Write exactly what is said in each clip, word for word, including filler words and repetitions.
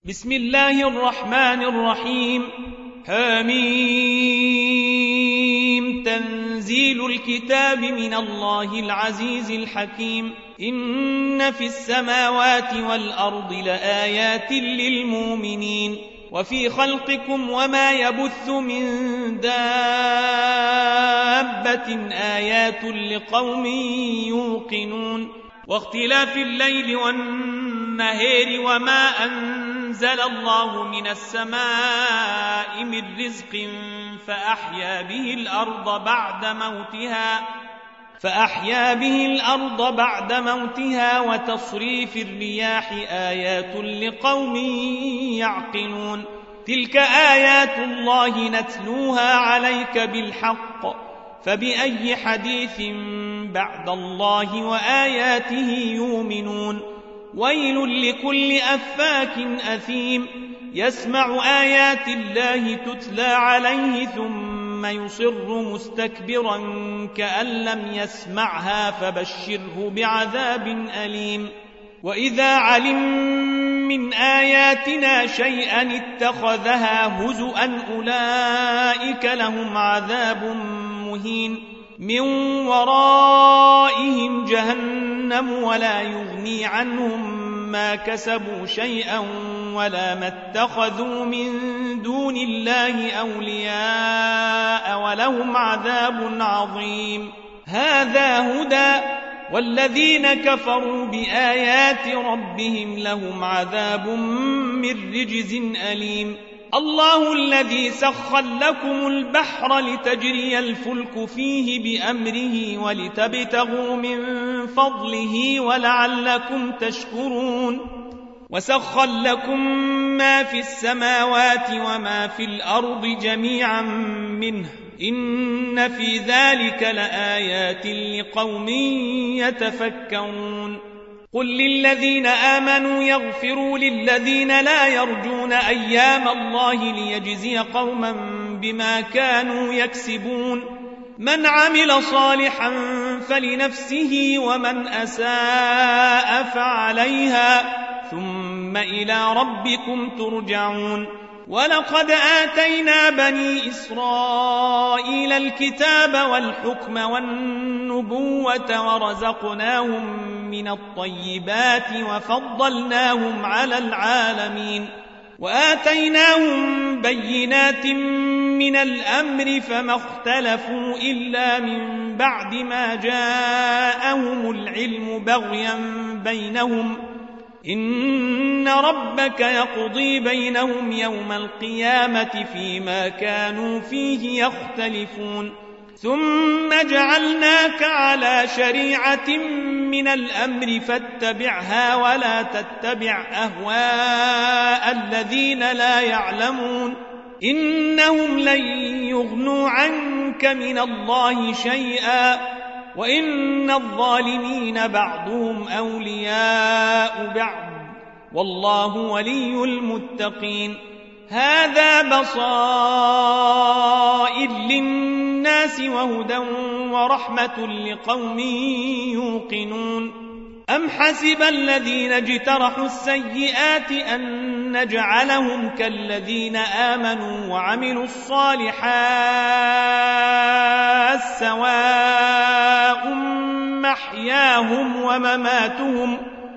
بسم الله الرحمن الرحيم. حميم. تنزيل الكتاب من الله العزيز الحكيم. إن في السماوات والأرض لآيات للمؤمنين وفي خلقكم وما يبث من دابة آيات لقوم يوقنون. واختلاف الليل والنهار وما أنزل الله من السماء من رزق فأحيا به الأرض بعد موتها فأحيا به الأرض بعد موتها وتصريف الرياح آيات لقوم يعقلون. تلك آيات الله نتلوها عليك بالحق فبأي حديث بعد الله وآياته يؤمنون. ويل لكل أفاك أثيم يسمع آيات الله تتلى عليه ثم يصر مستكبرا كأن لم يسمعها فبشره بعذاب أليم. وإذا علم من آياتنا شيئا اتخذها هزؤا أولئك لهم عذاب مهين من ورائهم جهنم ولا يغني عنهم ما كسبوا شيئا ولا ما اتخذوا من دون الله أولياء ولهم عذاب عظيم. هذا هدى والذين كفروا بآيات ربهم لهم عذاب من رجز أليم. الله الذي سخر لكم البحر لتجري الفلك فيه بأمره ولتبتغوا من فضله ولعلكم تشكرون. وسخر لكم ما في السماوات وما في الأرض جميعا منه إن في ذلك لآيات لقوم يتفكرون. قل للذين آمنوا يغفروا للذين لا يرجون أيام الله ليجزي قوما بما كانوا يكسبون. من عمل صالحا فلنفسه ومن أساء فعليها ثم إلى ربكم ترجعون. ولقد آتينا بني إسرائيل الكتاب والحكم والنبوة ورزقناهم من الطيبات وفضلناهم على العالمين وآتيناهم بينات من الأمر فما اختلفوا إلا من بعد ما جاءهم العلم بغيا بينهم إن ربك يقضي بينهم يوم القيامة فيما كانوا فيه يختلفون. ثم جعلناك على شريعة من الأمر فاتبعها ولا تتبع أهواء الذين لا يعلمون إنهم لن يغنوا عنك من الله شيئا وإن الظالمين بعضهم أولياء بعض والله ولي المتقين. هذا بصائر للناس وهدى ورحمة لقوم يوقنون. أم حسب الذين اجترحوا السيئات أن نجعلهم كالذين آمنوا وعملوا الصالحات سواء محياهم ومماتهم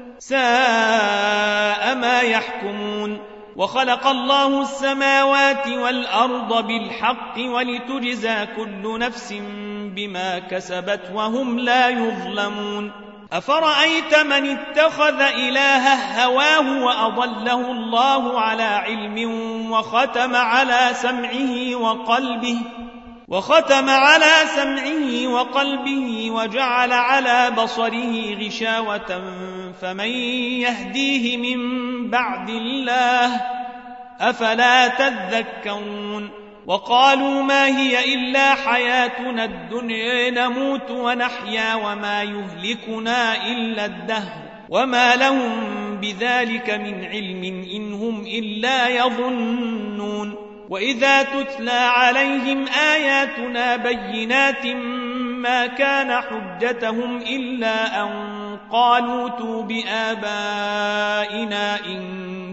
ساء ما يحكمون. وخلق الله السماوات والأرض بالحق ولتجزى كل نفس بما كسبت وهم لا يظلمون. أفرأيت من اتخذ إلهه هواه وأضله الله على علم وختم على سمعه وقلبه وختم على سمعه وقلبه وجعل على بصره غشاوة فمن يهديه من بعد الله أفلا تذكرون. وقالوا ما هي إلا حياتنا الدنيا نموت ونحيا وما يهلكنا إلا الدهر وما لهم بذلك من علم إن هم إلا يظنون. وإذا تتلى عليهم آياتنا بينات ما كان حجتهم إلا أن قالوا ائتوا بآبائنا إن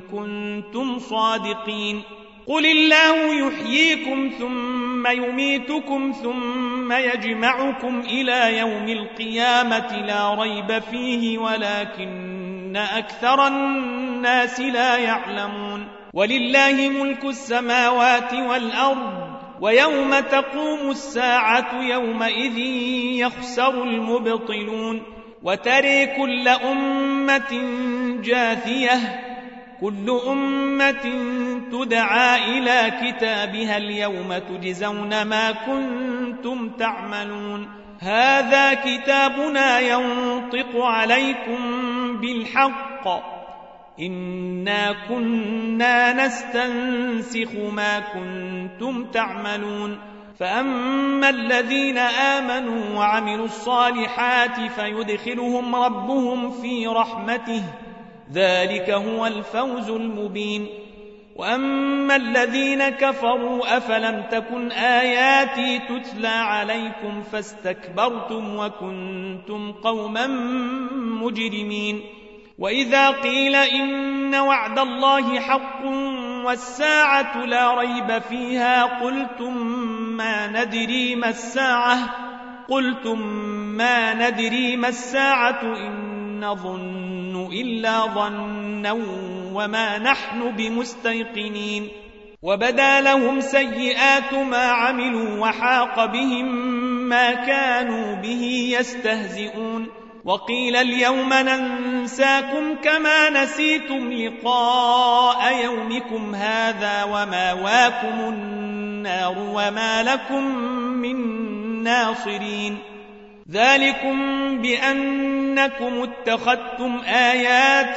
كنتم صادقين. قل الله يحييكم ثم يميتكم ثم يجمعكم إلى يوم القيامة لا ريب فيه ولكن أكثر الناس لا يعلمون. ولله ملك السماوات والأرض ويوم تقوم الساعة يومئذ يخسر المبطلون. وترى كل أمة جاثية كل أمة تدعى إلى كتابها اليوم تجزون ما كنتم تعملون. هذا كتابنا ينطق عليكم بالحق إنا كنا نستنسخ ما كنتم تعملون. فأما الذين آمنوا وعملوا الصالحات فيدخلهم ربهم في رحمته ذلك هو الفوز المبين. وأما الذين كفروا أفلم تكن آياتي تتلى عليكم فاستكبرتم وكنتم قوما مجرمين. وإذا قيل إن وعد الله حق والساعة لا ريب فيها قلتم ما ندري ما الساعة قلتم ما ندري ما الساعة إن نظن إلا ظنا وما نحن بمستيقنين. وبدا لهم سيئات ما عملوا وحاق بهم ما كانوا به يستهزئون. وقيل اليوم ننساكم كما نسيتم لقاء يومكم هذا وماواكم النار وما لكم من ناصرين. ذلكم بأنكم اتخذتم آيات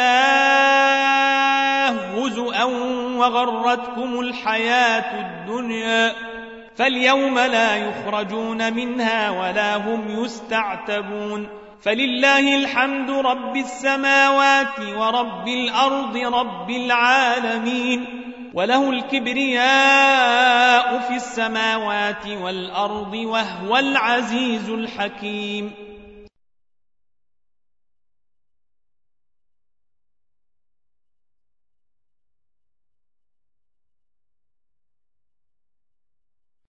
الله هزؤا وغرتكم الحياة الدنيا فاليوم لا يخرجون منها ولا هم يستعتبون. فلله الحمد رب السماوات ورب الأرض رب العالمين وله الكبرياء في السماوات والأرض وهو العزيز الحكيم.